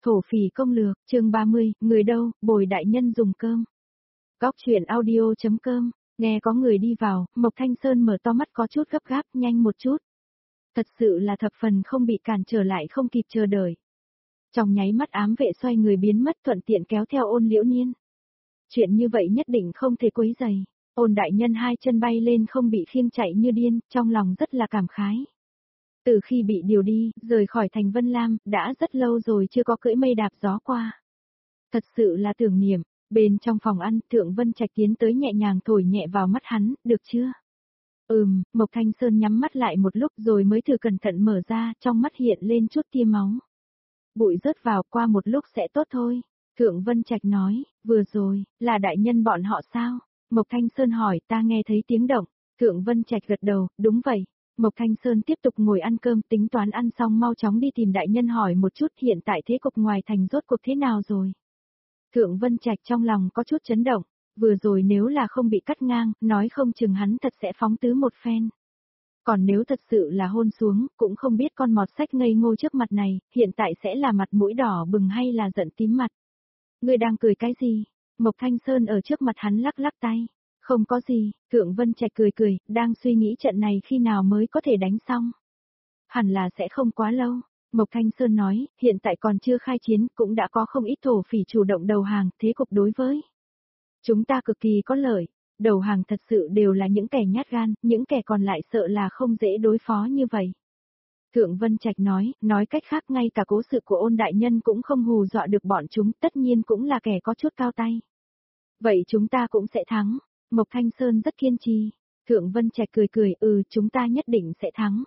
Thổ phỉ công lược, chương 30, người đâu, bồi đại nhân dùng cơm. Góc truyện audio.com, nghe có người đi vào, Mộc Thanh Sơn mở to mắt có chút gấp gáp, nhanh một chút. Thật sự là thập phần không bị cản trở lại không kịp chờ đợi. Trong nháy mắt ám vệ xoay người biến mất thuận tiện kéo theo Ôn Liễu Niên. Chuyện như vậy nhất định không thể quấy rầy. Ôn đại nhân hai chân bay lên không bị khiêng chạy như điên, trong lòng rất là cảm khái. Từ khi bị điều đi, rời khỏi thành Vân Lam, đã rất lâu rồi chưa có cưỡi mây đạp gió qua. Thật sự là tưởng niệm, bên trong phòng ăn, Thượng Vân Trạch tiến tới nhẹ nhàng thổi nhẹ vào mắt hắn, được chưa? Mộc Thanh Sơn nhắm mắt lại một lúc rồi mới thử cẩn thận mở ra, trong mắt hiện lên chút tia máu. Bụi rớt vào, qua một lúc sẽ tốt thôi. Thượng Vân Trạch nói, vừa rồi, là đại nhân bọn họ sao? Mộc Thanh Sơn hỏi, ta nghe thấy tiếng động. Thượng Vân Trạch gật đầu, đúng vậy. Mộc Thanh Sơn tiếp tục ngồi ăn cơm, tính toán ăn xong mau chóng đi tìm đại nhân hỏi một chút hiện tại thế cục ngoài thành rốt cuộc thế nào rồi. Thượng Vân Trạch trong lòng có chút chấn động, vừa rồi nếu là không bị cắt ngang, nói không chừng hắn thật sẽ phóng tứ một phen. Còn nếu thật sự là hôn xuống, cũng không biết con mọt sách ngây ngô trước mặt này, hiện tại sẽ là mặt mũi đỏ bừng hay là giận tím mặt. Ngươi đang cười cái gì? Mộc Thanh Sơn ở trước mặt hắn lắc lắc tay. Không có gì, Thượng Vân Trạch cười cười, đang suy nghĩ trận này khi nào mới có thể đánh xong. Hẳn là sẽ không quá lâu. Mộc Thanh Sơn nói, hiện tại còn chưa khai chiến, cũng đã có không ít thổ phỉ chủ động đầu hàng, thế cục đối với chúng ta cực kỳ có lợi. Đầu hàng thật sự đều là những kẻ nhát gan, những kẻ còn lại sợ là không dễ đối phó như vậy. Thượng Vân Trạch nói cách khác ngay cả cố sự của Ôn đại nhân cũng không hù dọa được bọn chúng, tất nhiên cũng là kẻ có chút cao tay. Vậy chúng ta cũng sẽ thắng. Mộc Thanh Sơn rất kiên trì. Thượng Vân Trạch cười cười, chúng ta nhất định sẽ thắng.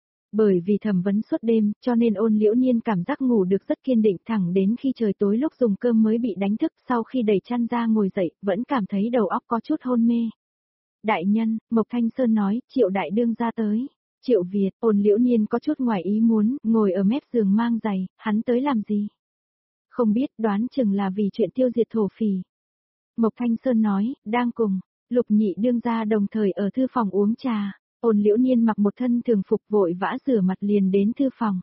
Bởi vì thẩm vấn suốt đêm, cho nên Ôn Liễu Niên cảm giác ngủ được rất kiên định thẳng đến khi trời tối lúc dùng cơm mới bị đánh thức, sau khi đẩy chăn ra ngồi dậy, vẫn cảm thấy đầu óc có chút hôn mê. Đại nhân, Mộc Thanh Sơn nói, Triệu đại đương ra tới. Triệu Việt, Ôn Liễu Niên có chút ngoài ý muốn, ngồi ở mép giường mang giày, hắn tới làm gì? Không biết, đoán chừng là vì chuyện tiêu diệt thổ phỉ. Mộc Thanh Sơn nói, đang cùng Lục Nhị đương gia đồng thời ở thư phòng uống trà. Ôn Liễu Niên mặc một thân thường phục vội vã rửa mặt liền đến thư phòng.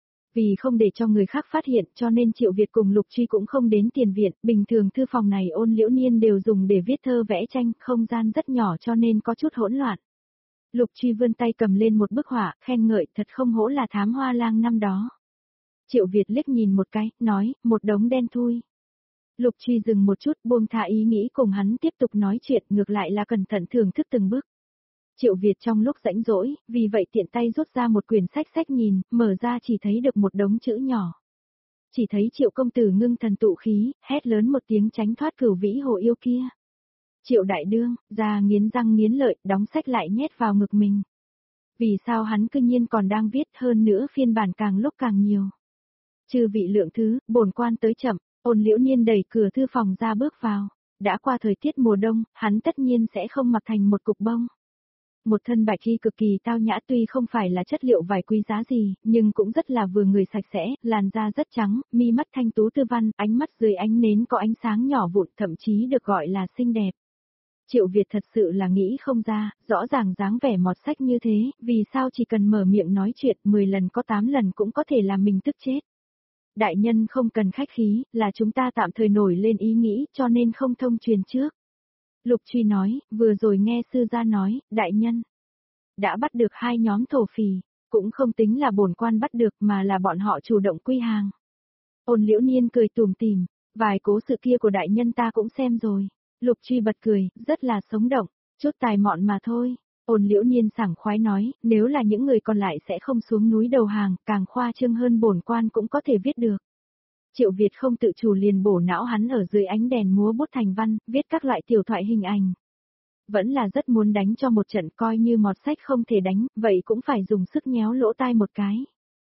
Vì không để cho người khác phát hiện cho nên Triệu Việt cùng Lục Truy cũng không đến tiền viện, bình thường thư phòng này Ôn Liễu Niên đều dùng để viết thơ vẽ tranh, không gian rất nhỏ cho nên có chút hỗn loạn. Lục Truy vươn tay cầm lên một bức họa, khen ngợi thật không hổ là thám hoa lang năm đó. Triệu Việt liếc nhìn một cái, nói, một đống đen thui. Lục Truy dừng một chút buông thả ý nghĩ cùng hắn tiếp tục nói chuyện, ngược lại là cẩn thận thưởng thức từng bước. Triệu Việt trong lúc rãnh rỗi, vì vậy tiện tay rút ra một quyển sách nhìn, mở ra chỉ thấy được một đống chữ nhỏ. Chỉ thấy Triệu công tử ngưng thần tụ khí, hét lớn một tiếng tránh thoát cửu vĩ hồ yêu kia. Triệu đại đương, ra nghiến răng nghiến lợi, đóng sách lại nhét vào ngực mình. Vì sao hắn cư nhiên còn đang viết, hơn nữa phiên bản càng lúc càng nhiều. Chư vị lượng thứ, bổn quan tới chậm. Ôn Liễu Niên đẩy cửa thư phòng ra bước vào. Đã qua thời tiết mùa đông, hắn tất nhiên sẽ không mặc thành một cục bông. Một thân bạch y cực kỳ tao nhã tuy không phải là chất liệu vải quý giá gì, nhưng cũng rất là vừa người sạch sẽ, làn da rất trắng, mi mắt thanh tú tư văn, ánh mắt dưới ánh nến có ánh sáng nhỏ vụn thậm chí được gọi là xinh đẹp. Triệu Việt thật sự là nghĩ không ra, rõ ràng dáng vẻ mọt sách như thế, vì sao chỉ cần mở miệng nói chuyện 10 lần có 8 lần cũng có thể làm mình tức chết. Đại nhân không cần khách khí, là chúng ta tạm thời nổi lên ý nghĩ cho nên không thông truyền trước. Lục Truy nói, vừa rồi nghe sư gia nói, đại nhân đã bắt được 2 nhóm thổ phỉ, cũng không tính là bổn quan bắt được mà là bọn họ chủ động quy hàng. Ôn Liễu Niên cười tủm tỉm, vài cố sự kia của đại nhân ta cũng xem rồi. Lục Truy bật cười, rất là sống động, chút tài mọn mà thôi. Ôn Liễu Niên sảng khoái nói, nếu là những người còn lại sẽ không xuống núi đầu hàng, càng khoa trương hơn bổn quan cũng có thể viết được. Triệu Việt không tự chủ liền bổ não hắn ở dưới ánh đèn múa bút thành văn, viết các loại tiểu thoại hình ảnh. Vẫn là rất muốn đánh cho một trận coi như mọt sách không thể đánh, vậy cũng phải dùng sức nhéo lỗ tai một cái.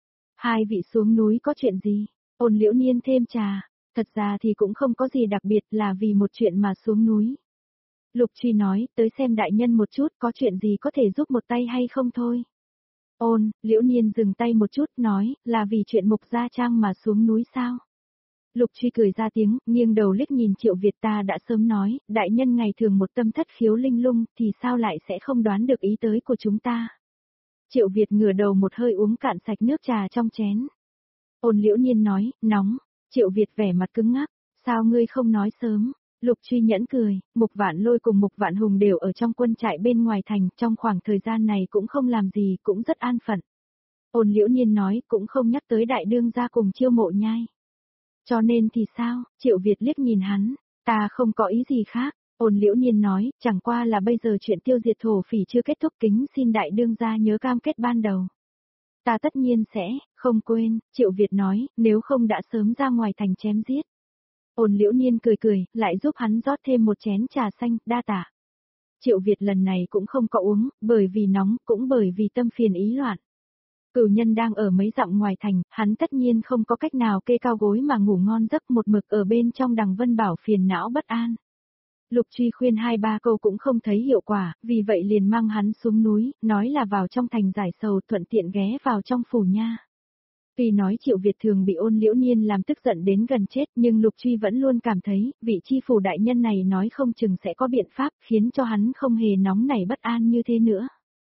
Hai vị xuống núi có chuyện gì? Ôn Liễu Niên thêm trà, thật ra thì cũng không có gì đặc biệt là vì một chuyện mà xuống núi. Lục Truy nói, tới xem đại nhân một chút có chuyện gì có thể giúp một tay hay không thôi. Ôn, Liễu Niên dừng tay một chút nói, là vì chuyện Mục Gia Trang mà xuống núi sao? Lục Truy cười ra tiếng, nghiêng đầu liếc nhìn Triệu Việt ta đã sớm nói, đại nhân ngày thường một tâm thất khiếu linh lung thì sao lại sẽ không đoán được ý tới của chúng ta. Triệu Việt ngửa đầu một hơi uống cạn sạch nước trà trong chén. Ôn Liễu Niên nói, nóng, Triệu Việt vẻ mặt cứng ngắc, sao ngươi không nói sớm? Lục Truy nhẫn cười, Mục Vạn Lôi cùng Mục Vạn Hùng đều ở trong quân trại bên ngoài thành, trong khoảng thời gian này cũng không làm gì, cũng rất an phận. Ôn Liễu Nhiên nói, cũng không nhắc tới đại đương gia cùng Chiêu Mộ Nhai. Cho nên thì sao? Triệu Việt liếc nhìn hắn, ta không có ý gì khác. Ôn Liễu Nhiên nói, chẳng qua là bây giờ chuyện tiêu diệt thổ phỉ chưa kết thúc, kính xin đại đương gia nhớ cam kết ban đầu. Ta tất nhiên sẽ, không quên, Triệu Việt nói, nếu không đã sớm ra ngoài thành chém giết. Ôn Liễu Nhiên cười cười, lại giúp hắn rót thêm một chén trà xanh, đa tạ. Triệu Việt lần này cũng không có uống, bởi vì nóng, cũng bởi vì tâm phiền ý loạn. Cửu nhân đang ở mấy dặm ngoài thành, hắn tất nhiên không có cách nào kê cao gối mà ngủ ngon giấc, một mực ở bên trong Đằng Vân Bảo phiền não bất an. Lục Truy khuyên 2-3 câu cũng không thấy hiệu quả, vì vậy liền mang hắn xuống núi, nói là vào trong thành giải sầu, thuận tiện ghé vào trong phủ nha. Tuy nói Triệu Việt thường bị Ôn Liễu Nhiên làm tức giận đến gần chết, nhưng Lục Truy vẫn luôn cảm thấy, vị chi phủ đại nhân này nói không chừng sẽ có biện pháp, khiến cho hắn không hề nóng nảy bất an như thế nữa.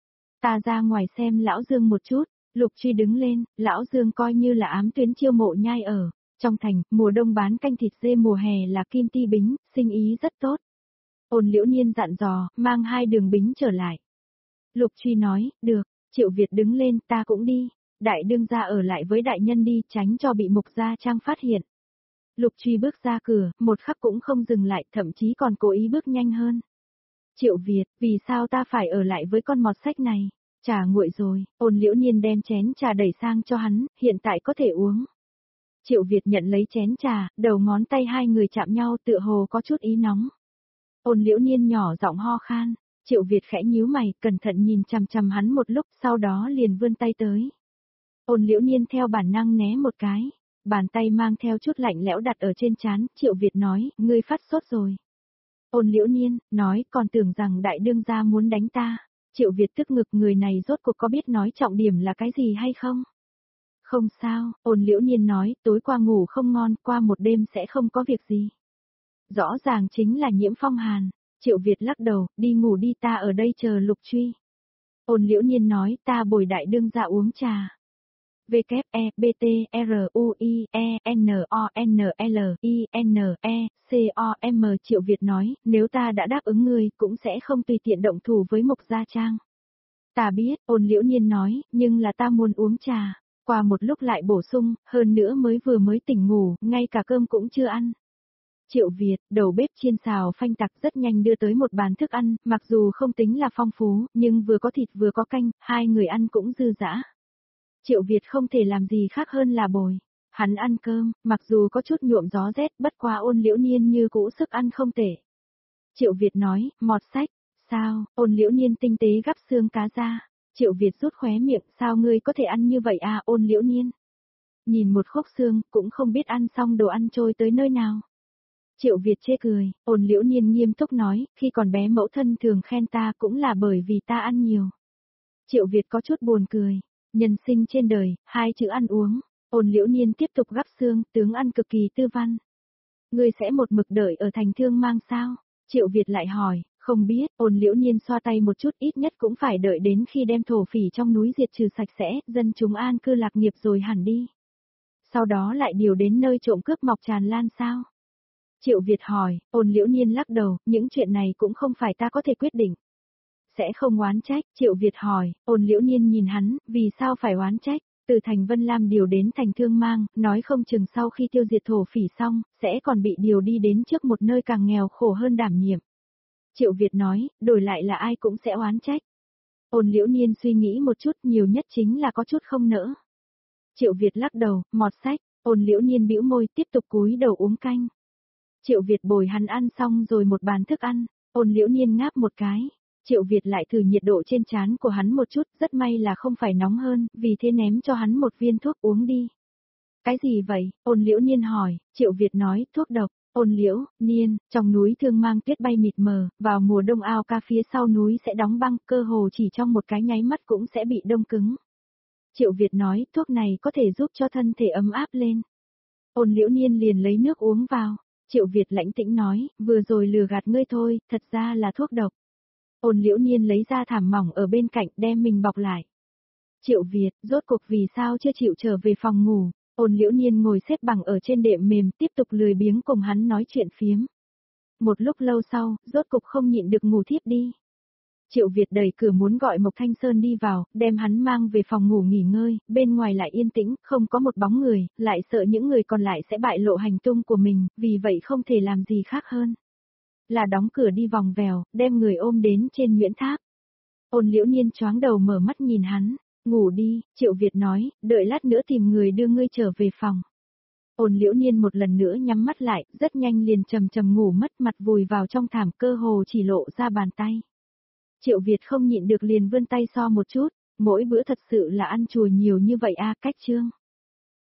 Ta ra ngoài xem Lão Dương một chút. Lục Truy đứng lên, Lão Dương coi như là ám tuyến Chiêu Mộ Nhai ở. Trong thành, mùa đông bán canh thịt dê, mùa hè là kim ti bính, sinh ý rất tốt. Ôn Liễu Nhiên dặn dò, mang 2 đường bính trở lại. Lục Truy nói, được. Triệu Việt đứng lên, ta cũng đi. Đại đương gia ở lại với đại nhân đi, tránh cho bị Mục Gia Trang phát hiện. Lục Truy bước ra cửa, một khắc cũng không dừng lại, thậm chí còn cố ý bước nhanh hơn. Triệu Việt, vì sao ta phải ở lại với con mọt sách này? Trà nguội rồi, Ôn Liễu Nhiên đem chén trà đẩy sang cho hắn, hiện tại có thể uống. Triệu Việt nhận lấy chén trà, đầu ngón tay hai người chạm nhau, tựa hồ có chút ý nóng. Ôn Liễu Nhiên nhỏ giọng ho khan, Triệu Việt khẽ nhíu mày, cẩn thận nhìn chằm chằm hắn một lúc, sau đó liền vươn tay tới. Ôn Liễu Nhiên theo bản năng né một cái, bàn tay mang theo chút lạnh lẽo đặt ở trên trán, Triệu Việt nói, ngươi phát sốt rồi. Ôn Liễu Nhiên, nói, còn tưởng rằng đại đương gia muốn đánh ta. Triệu Việt tức ngực, người này rốt cuộc có biết nói trọng điểm là cái gì hay không? Không sao, Ôn Liễu Nhiên nói, tối qua ngủ không ngon, qua một đêm sẽ không có việc gì. Rõ ràng chính là nhiễm phong hàn. Triệu Việt lắc đầu, đi ngủ đi, ta ở đây chờ Lục Truy. Ôn Liễu Nhiên nói, ta bồi đại đương gia uống trà. W-E-B-T-R-U-I-E-N-O-N-L-I-N-E-C-O-M. Triệu Việt nói, nếu ta đã đáp ứng ngươi, cũng sẽ không tùy tiện động thủ với Mục Gia Trang. Ta biết, Ôn Liễu Nhiên nói, nhưng là ta muốn uống trà. Qua một lúc lại bổ sung, hơn nữa mới tỉnh ngủ, ngay cả cơm cũng chưa ăn. Triệu Việt, đầu bếp chiên xào phanh tặc rất nhanh đưa tới một bàn thức ăn, mặc dù không tính là phong phú, nhưng vừa có thịt vừa có canh, hai người ăn cũng dư dã. Triệu Việt không thể làm gì khác hơn là bồi. Hắn ăn cơm, mặc dù có chút nhuộm gió rét, bất quá Ôn Liễu Nhiên như cũ sức ăn không tệ. Triệu Việt nói, mọt sách, sao? Ôn Liễu Nhiên tinh tế gắp xương cá ra. Triệu Việt rút khóe miệng, sao ngươi có thể ăn như vậy à? Ôn Liễu Nhiên nhìn một khúc xương, cũng không biết ăn xong đồ ăn trôi tới nơi nào. Triệu Việt chê cười, Ôn Liễu Nhiên nghiêm túc nói, khi còn bé mẫu thân thường khen ta cũng là bởi vì ta ăn nhiều. Triệu Việt có chút buồn cười. Nhân sinh trên đời, 2 chữ ăn uống. Ôn Liễu Nhiên tiếp tục gắp xương, tướng ăn cực kỳ tư văn. Ngươi sẽ một mực đợi ở thành Thương Mang sao? Triệu Việt lại hỏi, không biết, Ôn Liễu Nhiên xoa tay một chút, ít nhất cũng phải đợi đến khi đem thổ phỉ trong núi diệt trừ sạch sẽ, dân chúng an cư lạc nghiệp rồi hẳn đi. Sau đó lại điều đến nơi trộm cướp mọc tràn lan sao? Triệu Việt hỏi, Ôn Liễu Nhiên lắc đầu, những chuyện này cũng không phải ta có thể quyết định. Sẽ không oán trách, Triệu Việt hỏi, Ôn Liễu Nhiên nhìn hắn, vì sao phải oán trách, từ thành Vân Lam điều đến thành Thương Mang, nói không chừng sau khi tiêu diệt thổ phỉ xong, sẽ còn bị điều đi đến trước một nơi càng nghèo khổ hơn đảm nhiệm. Triệu Việt nói, đổi lại là ai cũng sẽ oán trách. Ôn Liễu Nhiên suy nghĩ một chút, nhiều nhất chính là có chút không nỡ. Triệu Việt lắc đầu, mọt sách, Ôn Liễu Nhiên bĩu môi, tiếp tục cúi đầu uống canh. Triệu Việt bồi hắn ăn xong rồi một bàn thức ăn, Ôn Liễu Nhiên ngáp một cái. Triệu Việt lại thử nhiệt độ trên trán của hắn một chút, rất may là không phải nóng hơn, vì thế ném cho hắn một viên thuốc uống đi. Cái gì vậy? Ôn Liễu Nhiên hỏi, Triệu Việt nói, thuốc độc. Ôn Liễu, Nhiên, trong núi Thương Mang tuyết bay mịt mờ, vào mùa đông ao ca phía sau núi sẽ đóng băng, cơ hồ chỉ trong một cái nháy mắt cũng sẽ bị đông cứng. Triệu Việt nói, thuốc này có thể giúp cho thân thể ấm áp lên. Ôn Liễu Nhiên liền lấy nước uống vào. Triệu Việt lãnh tĩnh nói, vừa rồi lừa gạt ngươi thôi, thật ra là thuốc độc. Ôn Liễu Nhiên lấy ra thảm mỏng ở bên cạnh đem mình bọc lại. Triệu Việt, rốt cuộc vì sao chưa chịu trở về phòng ngủ? Ôn Liễu Niên ngồi xếp bằng ở trên đệm mềm tiếp tục lười biếng cùng hắn nói chuyện phiếm. Một lúc lâu sau, rốt cục không nhịn được ngủ thiếp đi. Triệu Việt đẩy cửa muốn gọi Mộc Thanh Sơn đi vào, đem hắn mang về phòng ngủ nghỉ ngơi, bên ngoài lại yên tĩnh, không có một bóng người, lại sợ những người còn lại sẽ bại lộ hành tung của mình, vì vậy không thể làm gì khác hơn là đóng cửa đi vòng vèo, đem người ôm đến trên Nguyễn Tháp. Ôn Liễu Niên choáng đầu mở mắt nhìn hắn, ngủ đi, Triệu Việt nói, đợi lát nữa tìm người đưa ngươi trở về phòng. Ôn Liễu Niên một lần nữa nhắm mắt lại, rất nhanh liền trầm trầm ngủ mất, mặt vùi vào trong thảm, cơ hồ chỉ lộ ra bàn tay. Triệu Việt không nhịn được liền vươn tay so một chút, mỗi bữa thật sự là ăn chùa nhiều như vậy a, cách chương.